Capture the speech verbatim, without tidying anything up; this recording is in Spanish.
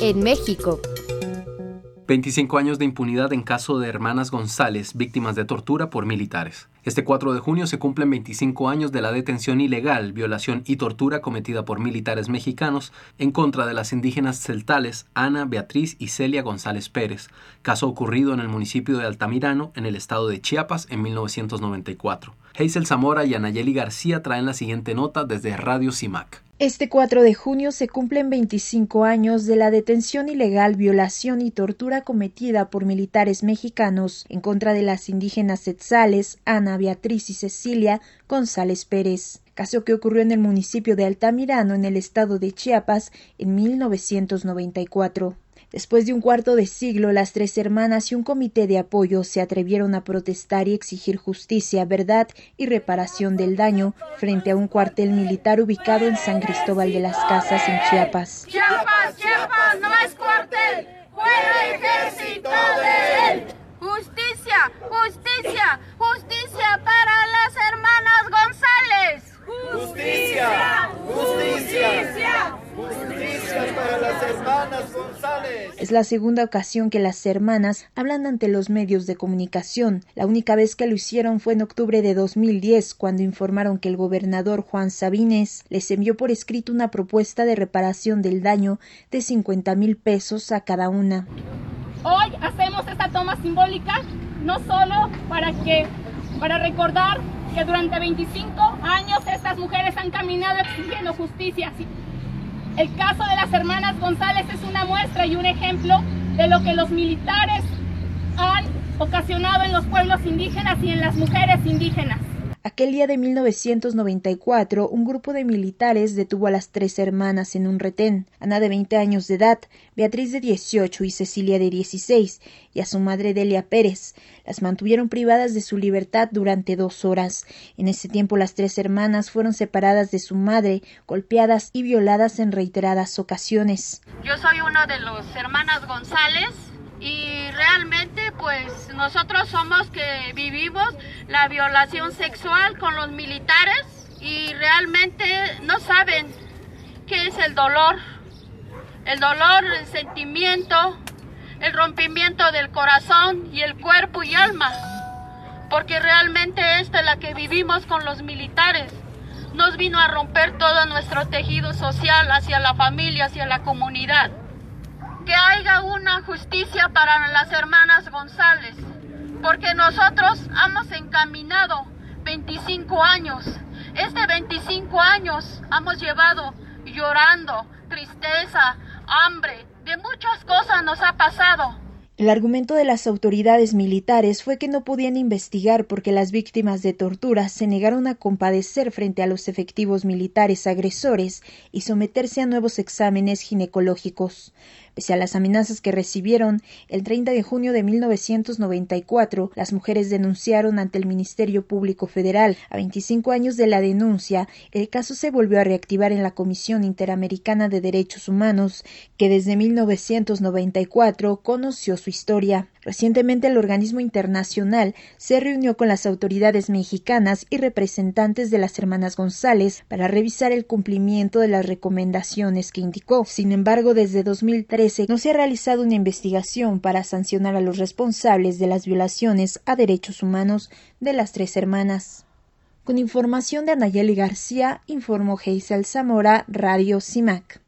en México. veinticinco años de impunidad en caso de hermanas González, víctimas de tortura por militares. Este cuatro de junio se cumplen veinticinco años de la detención ilegal, violación y tortura cometida por militares mexicanos en contra de las indígenas celtales Ana, Beatriz y Celia González Pérez, caso ocurrido en el municipio de Altamirano, en el estado de Chiapas, en mil novecientos noventa y cuatro. Hazel Zamora y Anayeli García traen la siguiente nota desde Radio CIMAC. Este cuatro de junio se cumplen veinticinco años de la detención ilegal, violación y tortura cometida por militares mexicanos en contra de las indígenas quetzales Ana, Beatriz y Cecilia González Pérez, caso que ocurrió en el municipio de Altamirano, en el estado de Chiapas, en mil novecientos noventa y cuatro. Después de un cuarto de siglo, las tres hermanas y un comité de apoyo se atrevieron a protestar y exigir justicia, verdad y reparación del daño frente a un cuartel militar ubicado en San Cristóbal de las Casas, en Chiapas. Chiapas, Chiapas, no es cuartel, fuera ejército de él. Justicia, justicia, justicia para las hermanas González. Justicia, justicia, justicia para las hermanas González. Es la segunda ocasión que las hermanas hablan ante los medios de comunicación. La única vez que lo hicieron fue en octubre de dos mil diez, cuando informaron que el gobernador Juan Sabines les envió por escrito una propuesta de reparación del daño de cincuenta mil pesos a cada una. Hoy hacemos esta toma simbólica no solo para que para recordar que durante veinticinco años estas mujeres han caminado exigiendo justicia. El caso de las hermanas González es una muestra y un ejemplo de lo que los militares han ocasionado en los pueblos indígenas y en las mujeres indígenas. Aquel día de mil novecientos noventa y cuatro, un grupo de militares detuvo a las tres hermanas en un retén, Ana de veinte años de edad, Beatriz de dieciocho y Cecilia de dieciséis, y a su madre Delia Pérez. Las mantuvieron privadas de su libertad durante dos horas. En ese tiempo las tres hermanas fueron separadas de su madre, golpeadas y violadas en reiteradas ocasiones. Yo soy una de las hermanas González. Y realmente pues nosotros somos que vivimos la violación sexual con los militares y realmente no saben qué es el dolor, el dolor, el sentimiento, el rompimiento del corazón y el cuerpo y alma, porque realmente esta es la que vivimos con los militares. Nos vino a romper todo nuestro tejido social hacia la familia, hacia la comunidad. Que haya una justicia para las hermanas González, porque nosotros hemos encaminado veinticinco años. Este veinticinco años hemos llevado llorando, tristeza, hambre, de muchas cosas nos ha pasado. El argumento de las autoridades militares fue que no podían investigar porque las víctimas de tortura se negaron a compadecer frente a los efectivos militares agresores y someterse a nuevos exámenes ginecológicos. Pese a las amenazas que recibieron, el treinta de junio de mil novecientos noventa y cuatro, las mujeres denunciaron ante el Ministerio Público Federal. A veinticinco años de la denuncia, el caso se volvió a reactivar en la Comisión Interamericana de Derechos Humanos, que desde mil novecientos noventa y cuatro conoció su historia. Recientemente el organismo internacional se reunió con las autoridades mexicanas y representantes de las hermanas González para revisar el cumplimiento de las recomendaciones que indicó. Sin embargo, desde dos mil trece no se ha realizado una investigación para sancionar a los responsables de las violaciones a derechos humanos de las tres hermanas. Con información de Anayeli García, informó Hazel Zamora, Radio CIMAC.